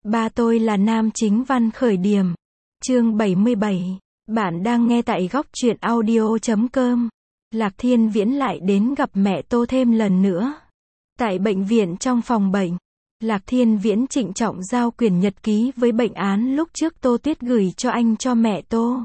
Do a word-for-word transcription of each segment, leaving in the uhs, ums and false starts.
Ba tôi là nam chính văn khởi điểm. Chương bảy mươi bảy. Bạn đang nghe tại góc truyện audio chấm com. Lạc Thiên Viễn lại đến gặp mẹ Tô thêm lần nữa. Tại bệnh viện trong phòng bệnh, Lạc Thiên Viễn trịnh trọng giao quyển nhật ký với bệnh án lúc trước Tô Tuyết gửi cho anh cho mẹ Tô.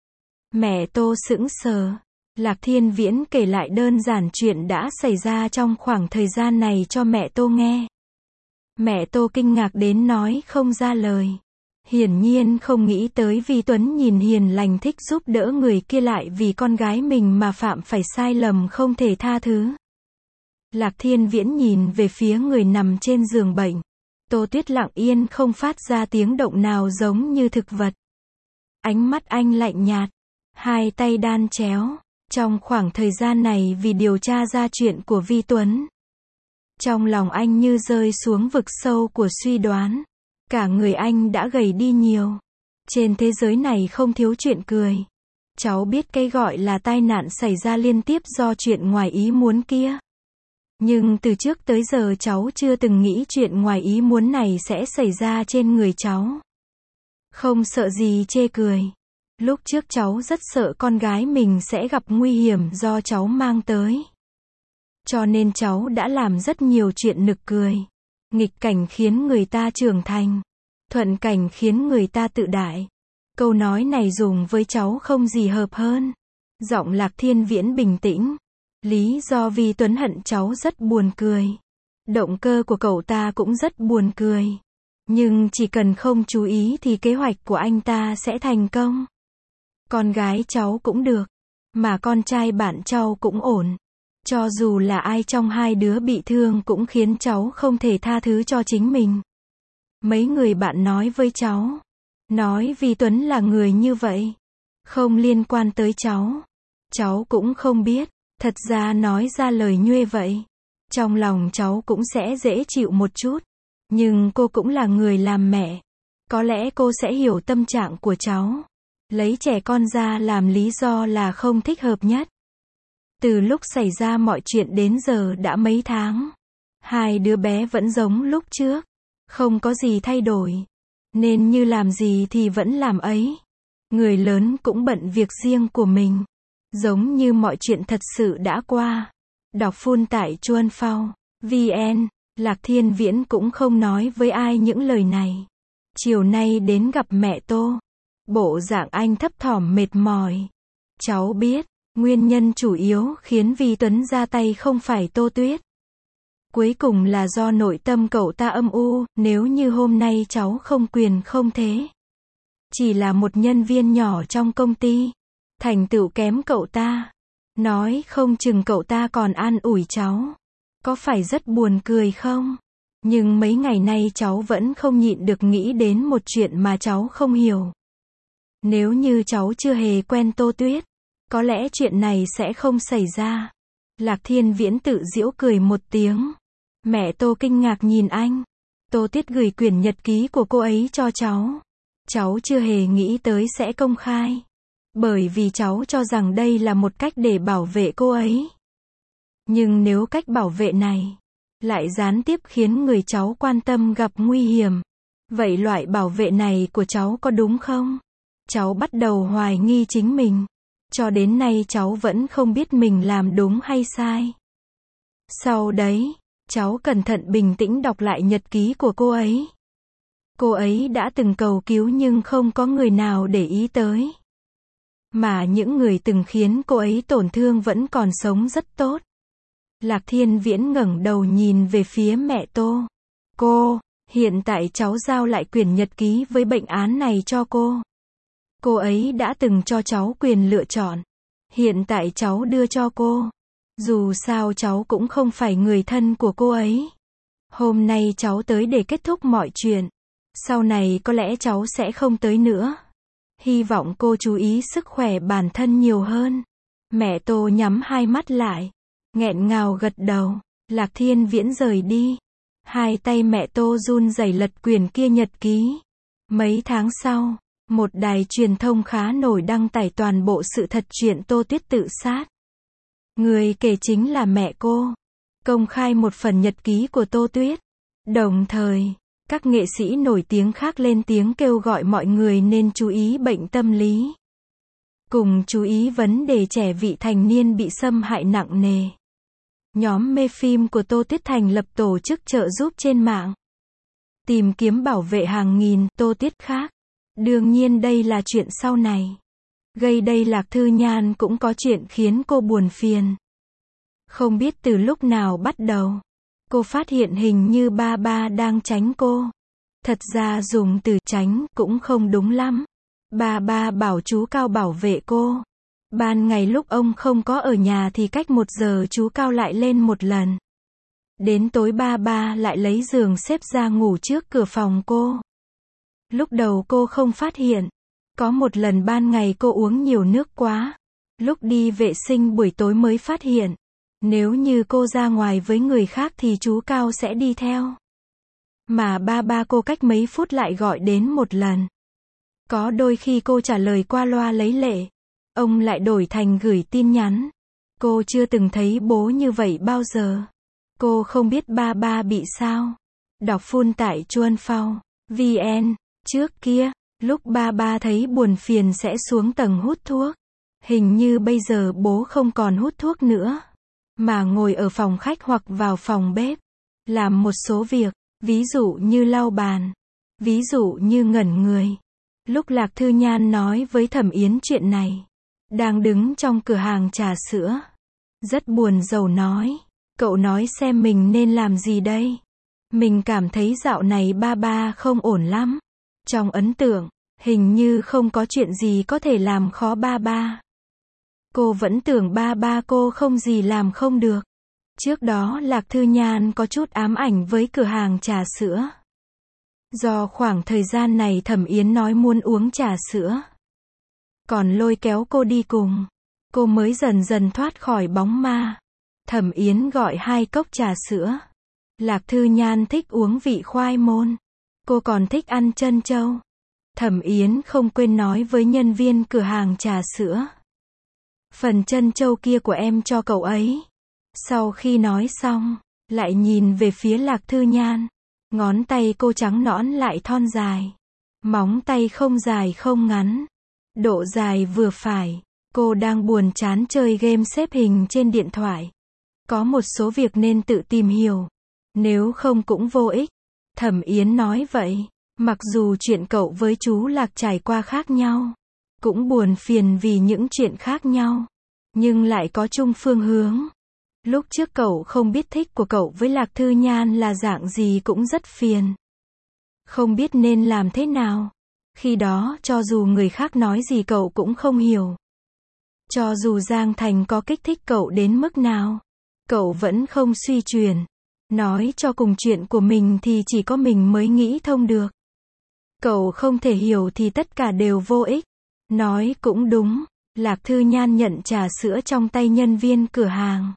Mẹ Tô sững sờ. Lạc Thiên Viễn kể lại đơn giản chuyện đã xảy ra trong khoảng thời gian này cho mẹ Tô nghe. Mẹ Tô kinh ngạc đến nói không ra lời. Hiển nhiên không nghĩ tới Vi Tuấn nhìn hiền lành thích giúp đỡ người kia lại vì con gái mình mà phạm phải sai lầm không thể tha thứ. Lạc Thiên Viễn nhìn về phía người nằm trên giường bệnh. Tô Tuyết lặng yên không phát ra tiếng động nào giống như thực vật. Ánh mắt anh lạnh nhạt, hai tay đan chéo. Trong khoảng thời gian này vì điều tra ra chuyện của Vi Tuấn, trong lòng anh như rơi xuống vực sâu của suy đoán. Cả người anh đã gầy đi nhiều. Trên thế giới này không thiếu chuyện cười. Cháu biết cái gọi là tai nạn xảy ra liên tiếp do chuyện ngoài ý muốn kia. Nhưng từ trước tới giờ cháu chưa từng nghĩ chuyện ngoài ý muốn này sẽ xảy ra trên người cháu. Không sợ gì chê cười. Lúc trước cháu rất sợ con gái mình sẽ gặp nguy hiểm do cháu mang tới. Cho nên cháu đã làm rất nhiều chuyện nực cười. Nghịch cảnh khiến người ta trưởng thành. Thuận cảnh khiến người ta tự đại. Câu nói này dùng với cháu không gì hợp hơn. Giọng Lạc Thiên Viễn bình tĩnh. Lý do Vi Tuấn hận cháu rất buồn cười. Động cơ của cậu ta cũng rất buồn cười. Nhưng chỉ cần không chú ý thì kế hoạch của anh ta sẽ thành công. Con gái cháu cũng được. Mà con trai bạn cháu cũng ổn. Cho dù là ai trong hai đứa bị thương cũng khiến cháu không thể tha thứ cho chính mình. Mấy người bạn nói với cháu. Nói Vi Tuấn là người như vậy. Không liên quan tới cháu. Cháu cũng không biết. Thật ra nói ra lời nhuê vậy. Trong lòng cháu cũng sẽ dễ chịu một chút. Nhưng cô cũng là người làm mẹ. Có lẽ cô sẽ hiểu tâm trạng của cháu. Lấy trẻ con ra làm lý do là không thích hợp nhất. Từ lúc xảy ra mọi chuyện đến giờ đã mấy tháng. Hai đứa bé vẫn giống lúc trước. Không có gì thay đổi. Nên như làm gì thì vẫn làm ấy. Người lớn cũng bận việc riêng của mình. Giống như mọi chuyện thật sự đã qua. Đọc full tại chuan phao vn. Lạc Thiên Viễn cũng không nói với ai những lời này. Chiều nay đến gặp mẹ Tô. Bộ dạng anh thấp thỏm mệt mỏi. Cháu biết, nguyên nhân chủ yếu khiến Vi Tuấn ra tay không phải Tô Tuyết. Cuối cùng là do nội tâm cậu ta âm u, nếu như hôm nay cháu không quyền không thế. Chỉ là một nhân viên nhỏ trong công ty. Thành tựu kém cậu ta. Nói không chừng cậu ta còn an ủi cháu. Có phải rất buồn cười không? Nhưng mấy ngày nay cháu vẫn không nhịn được nghĩ đến một chuyện mà cháu không hiểu. Nếu như cháu chưa hề quen Tô Tuyết, có lẽ chuyện này sẽ không xảy ra. Lạc Thiên Viễn tự giễu cười một tiếng. Mẹ Tô kinh ngạc nhìn anh. Tô Tuyết gửi quyển nhật ký của cô ấy cho cháu. Cháu chưa hề nghĩ tới sẽ công khai. Bởi vì cháu cho rằng đây là một cách để bảo vệ cô ấy. Nhưng nếu cách bảo vệ này lại gián tiếp khiến người cháu quan tâm gặp nguy hiểm, vậy loại bảo vệ này của cháu có đúng không? Cháu bắt đầu hoài nghi chính mình. Cho đến nay cháu vẫn không biết mình làm đúng hay sai. Sau đấy, cháu cẩn thận bình tĩnh đọc lại nhật ký của cô ấy. Cô ấy đã từng cầu cứu nhưng không có người nào để ý tới. Mà những người từng khiến cô ấy tổn thương vẫn còn sống rất tốt. Lạc Thiên Viễn ngẩng đầu nhìn về phía mẹ Tô. Cô, hiện tại cháu giao lại quyển nhật ký với bệnh án này cho cô. Cô ấy đã từng cho cháu quyền lựa chọn. Hiện tại cháu đưa cho cô. Dù sao cháu cũng không phải người thân của cô ấy. Hôm nay cháu tới để kết thúc mọi chuyện. Sau này có lẽ cháu sẽ không tới nữa. Hy vọng cô chú ý sức khỏe bản thân nhiều hơn. Mẹ Tô nhắm hai mắt lại. Nghẹn ngào gật đầu. Lạc Thiên Viễn rời đi. Hai tay mẹ Tô run rẩy lật quyển kia nhật ký. Mấy tháng sau, một đài truyền thông khá nổi đăng tải toàn bộ sự thật chuyện Tô Tuyết tự sát. Người kể chính là mẹ cô. Công khai một phần nhật ký của Tô Tuyết. Đồng thời, Các nghệ sĩ nổi tiếng khác lên tiếng kêu gọi mọi người nên chú ý bệnh tâm lý. Cùng chú ý vấn đề trẻ vị thành niên bị xâm hại nặng nề. Nhóm mê phim của Tô Tuyết thành lập tổ chức trợ giúp trên mạng. Tìm kiếm bảo vệ hàng nghìn Tô Tuyết khác. Đương nhiên đây là chuyện sau này. Gây đây Lạc Thư Nhan cũng có chuyện khiến cô buồn phiền. Không biết từ lúc nào bắt đầu, cô phát hiện hình như ba ba đang tránh cô. Thật ra dùng từ tránh cũng không đúng lắm. Ba ba bảo chú Cao bảo vệ cô. Ban ngày lúc ông không có ở nhà thì cách một giờ chú Cao lại lên một lần. Đến tối ba ba lại lấy giường xếp ra ngủ trước cửa phòng cô. Lúc đầu cô không phát hiện. Có một lần ban ngày cô uống nhiều nước quá. Lúc đi vệ sinh buổi tối mới phát hiện. Nếu như cô ra ngoài với người khác thì chú Cao sẽ đi theo. Mà ba ba cô cách mấy phút lại gọi đến một lần. Có đôi khi cô trả lời qua loa lấy lệ. Ông lại đổi thành gửi tin nhắn. Cô chưa từng thấy bố như vậy bao giờ. Cô không biết ba ba bị sao. Đọc full tại chuan phao vn. Trước kia, lúc ba ba thấy buồn phiền sẽ xuống tầng hút thuốc. Hình như bây giờ bố không còn hút thuốc nữa. Mà ngồi ở phòng khách hoặc vào phòng bếp. Làm một số việc. Ví dụ như lau bàn. Ví dụ như ngẩn người. Lúc Lạc Thư Nhan nói với Thẩm Yến chuyện này. Đang đứng trong cửa hàng trà sữa. Rất buồn rầu nói. Cậu nói xem mình nên làm gì đây? Mình cảm thấy dạo này ba ba không ổn lắm. Trong ấn tượng, hình như không có chuyện gì có thể làm khó ba ba. Cô vẫn tưởng ba ba cô không gì làm không được. Trước đó Lạc Thư Nhan có chút ám ảnh với cửa hàng trà sữa. Do khoảng thời gian này Thẩm Yến nói muốn uống trà sữa. Còn lôi kéo cô đi cùng. Cô mới dần dần thoát khỏi bóng ma. Thẩm Yến gọi hai cốc trà sữa. Lạc Thư Nhan thích uống vị khoai môn. Cô còn thích ăn trân châu. Thẩm Yến không quên nói với nhân viên cửa hàng trà sữa. Phần trân châu kia của em cho cậu ấy. Sau khi nói xong, lại nhìn về phía Lạc Thư Nhan. Ngón tay cô trắng nõn lại thon dài. Móng tay không dài không ngắn. Độ dài vừa phải. Cô đang buồn chán chơi game xếp hình trên điện thoại. Có một số việc nên tự tìm hiểu. Nếu không cũng vô ích. Thẩm Yến nói vậy. Mặc dù chuyện cậu với chú Lạc trải qua khác nhau. Cũng buồn phiền vì những chuyện khác nhau. Nhưng lại có chung phương hướng. Lúc trước cậu không biết thích của cậu với Lạc Thư Nhan là dạng gì cũng rất phiền. Không biết nên làm thế nào. Khi đó cho dù người khác nói gì cậu cũng không hiểu. Cho dù Giang Thành có kích thích cậu đến mức nào. Cậu vẫn không suy chuyển. Nói cho cùng chuyện của mình thì chỉ có mình mới nghĩ thông được. Cậu không thể hiểu thì tất cả đều vô ích. Nói cũng đúng. Lạc Thư Nhan nhận trà sữa trong tay nhân viên cửa hàng.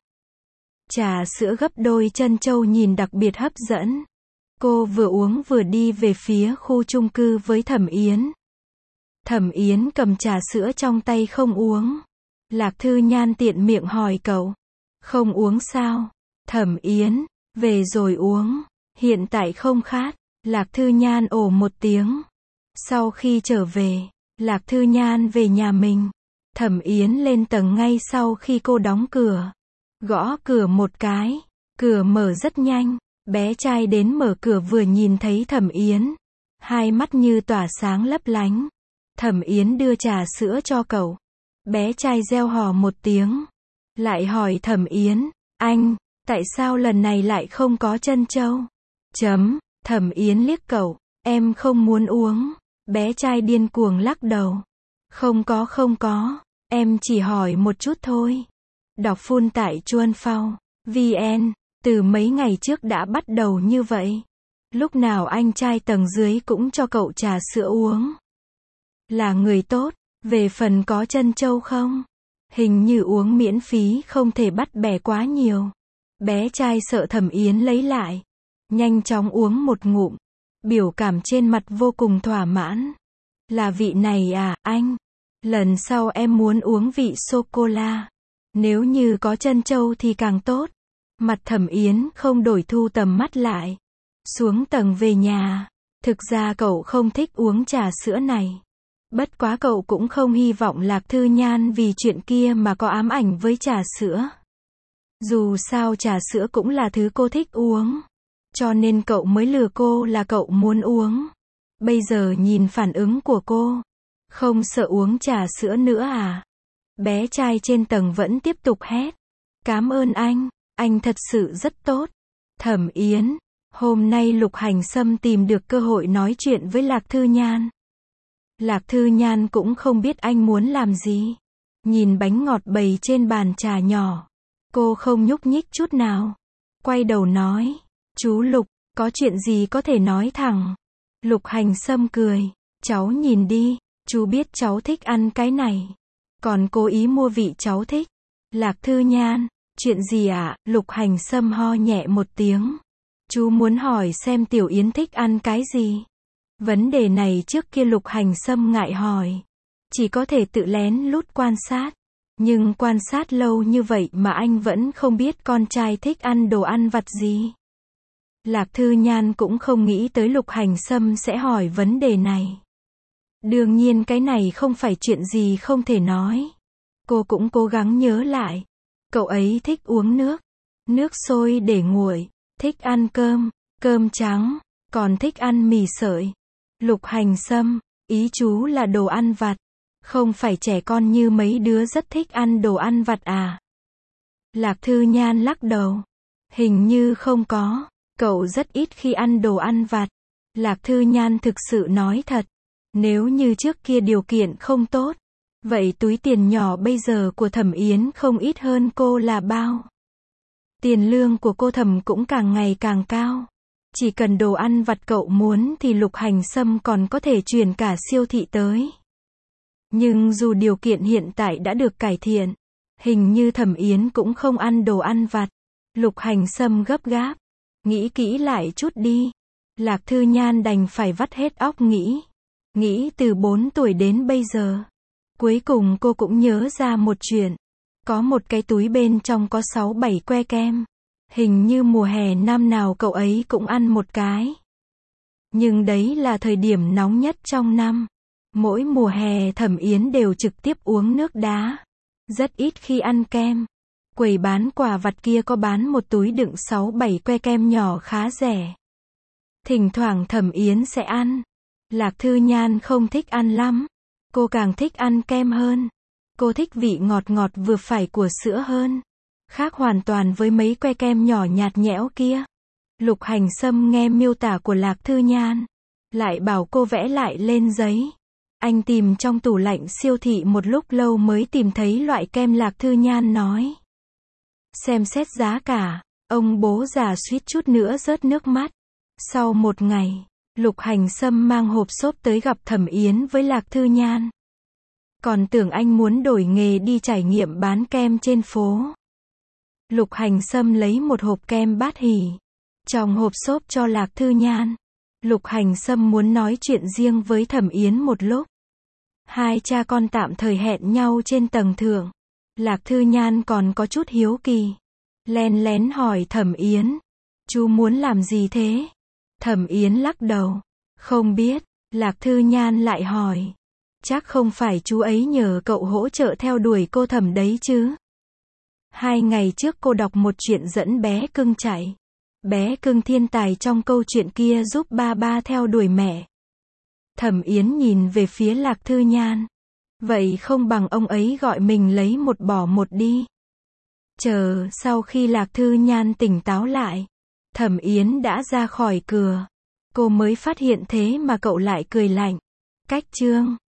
Trà sữa gấp đôi trân châu nhìn đặc biệt hấp dẫn. Cô vừa uống vừa đi về phía khu chung cư với Thẩm Yến. Thẩm Yến cầm trà sữa trong tay không uống. Lạc Thư Nhan tiện miệng hỏi cậu. Không uống sao? Thẩm Yến, về rồi uống. Hiện tại không khát. Lạc Thư Nhan ồ một tiếng. Sau khi trở về, Lạc Thư Nhan về nhà mình. Thẩm Yến lên tầng ngay sau khi cô đóng cửa. Gõ cửa một cái. Cửa mở rất nhanh. Bé trai đến mở cửa vừa nhìn thấy Thẩm Yến. Hai mắt như tỏa sáng lấp lánh. Thẩm Yến đưa trà sữa cho cậu. Bé trai reo hò một tiếng. Lại hỏi Thẩm Yến. Anh, tại sao lần này lại không có trân châu? Chấm. Thẩm Yến liếc cậu. Em không muốn uống. Bé trai điên cuồng lắc đầu. Không có không có. Em chỉ hỏi một chút thôi. Đọc full tại chuan phao vn. Từ mấy ngày trước đã bắt đầu như vậy. Lúc nào anh trai tầng dưới cũng cho cậu trà sữa uống. Là người tốt. Về phần có trân châu không? Hình như uống miễn phí không thể bắt bẻ quá nhiều. Bé trai sợ Thẩm Yến lấy lại. Nhanh chóng uống một ngụm. Biểu cảm trên mặt vô cùng thỏa mãn. Là vị này à, anh? Lần sau em muốn uống vị sô-cô-la. Nếu như có trân châu thì càng tốt. Mặt Thẩm Yến không đổi thu tầm mắt lại. Xuống tầng về nhà. Thực ra cậu không thích uống trà sữa này. Bất quá cậu cũng không hy vọng Lạc Thư Nhan vì chuyện kia mà có ám ảnh với trà sữa. Dù sao trà sữa cũng là thứ cô thích uống. Cho nên cậu mới lừa cô là cậu muốn uống. Bây giờ nhìn phản ứng của cô. Không sợ uống trà sữa nữa à? Bé trai trên tầng vẫn tiếp tục hét. Cảm ơn anh, anh thật sự rất tốt. Thẩm Yến, hôm nay Lục Hành Sâm tìm được cơ hội nói chuyện với Lạc Thư Nhan. Lạc Thư Nhan cũng không biết anh muốn làm gì. Nhìn bánh ngọt bày trên bàn trà nhỏ. Cô không nhúc nhích chút nào. Quay đầu nói, chú Lục, có chuyện gì có thể nói thẳng. Lục Hành Sâm cười, cháu nhìn đi, chú biết cháu thích ăn cái này. Còn cố ý mua vị cháu thích. Lạc Thư Nhan, chuyện gì ạ? Lục Hành Sâm ho nhẹ một tiếng. Chú muốn hỏi xem Tiểu Yến thích ăn cái gì? Vấn đề này trước kia Lục Hành Sâm ngại hỏi. Chỉ có thể tự lén lút quan sát. Nhưng quan sát lâu như vậy mà anh vẫn không biết con trai thích ăn đồ ăn vặt gì. Lạc Thư Nhan cũng không nghĩ tới Lục Hành Sâm sẽ hỏi vấn đề này. Đương nhiên cái này không phải chuyện gì không thể nói. Cô cũng cố gắng nhớ lại. Cậu ấy thích uống nước. Nước sôi để nguội. Thích ăn cơm. Cơm trắng. Còn thích ăn mì sợi. Lục Hành Sâm, ý chú là đồ ăn vặt. Không phải trẻ con như mấy đứa rất thích ăn đồ ăn vặt à? Lạc Thư Nhan lắc đầu. Hình như không có. Cậu rất ít khi ăn đồ ăn vặt. Lạc Thư Nhan thực sự nói thật. Nếu như trước kia điều kiện không tốt. Vậy túi tiền nhỏ bây giờ của Thẩm Yến không ít hơn cô là bao? Tiền lương của cô Thẩm cũng càng ngày càng cao. Chỉ cần đồ ăn vặt cậu muốn thì Lục Hành Sâm còn có thể chuyển cả siêu thị tới. Nhưng dù điều kiện hiện tại đã được cải thiện, hình như Thẩm Yến cũng không ăn đồ ăn vặt. Lục Hành Sâm gấp gáp. Nghĩ kỹ lại chút đi. Lạc Thư Nhan đành phải vắt hết óc nghĩ. Nghĩ từ bốn tuổi đến bây giờ. Cuối cùng cô cũng nhớ ra một chuyện. Có một cái túi bên trong có sáu bảy que kem. Hình như mùa hè năm nào cậu ấy cũng ăn một cái. Nhưng đấy là thời điểm nóng nhất trong năm. Mỗi mùa hè Thẩm Yến đều trực tiếp uống nước đá. Rất ít khi ăn kem. Quầy bán quà vặt kia có bán một túi đựng sáu bảy que kem nhỏ khá rẻ. Thỉnh thoảng Thẩm Yến sẽ ăn. Lạc Thư Nhan không thích ăn lắm. Cô càng thích ăn kem hơn. Cô thích vị ngọt ngọt vừa phải của sữa hơn. Khác hoàn toàn với mấy que kem nhỏ nhạt nhẽo kia. Lục Hành Sâm nghe miêu tả của Lạc Thư Nhan. Lại bảo cô vẽ lại lên giấy. Anh tìm trong tủ lạnh siêu thị một lúc lâu mới tìm thấy loại kem Lạc Thư Nhan nói. Xem xét giá cả, ông bố già suýt chút nữa rớt nước mắt. Sau một ngày, Lục Hành Sâm mang hộp xốp tới gặp Thẩm Yến với Lạc Thư Nhan. Còn tưởng anh muốn đổi nghề đi trải nghiệm bán kem trên phố. Lục Hành Sâm lấy một hộp kem bát hỉ. Trong hộp xốp cho Lạc Thư Nhan. Lục Hành Sâm muốn nói chuyện riêng với Thẩm Yến một lúc. Hai cha con tạm thời hẹn nhau trên tầng thượng. Lạc Thư Nhan còn có chút hiếu kỳ. Len lén hỏi Thẩm Yến. Chú muốn làm gì thế? Thẩm Yến lắc đầu. Không biết. Lạc Thư Nhan lại hỏi. Chắc không phải chú ấy nhờ cậu hỗ trợ theo đuổi cô Thẩm đấy chứ? Hai ngày trước cô đọc một chuyện dẫn bé cưng chạy. Bé cưng thiên tài trong câu chuyện kia giúp ba ba theo đuổi mẹ. Thẩm Yến nhìn về phía Lạc Thư Nhan. Vậy không bằng ông ấy gọi mình lấy một bỏ một đi. Chờ sau khi Lạc Thư Nhan tỉnh táo lại. Thẩm Yến đã ra khỏi cửa. Cô mới phát hiện thế mà cậu lại cười lạnh. Cách chương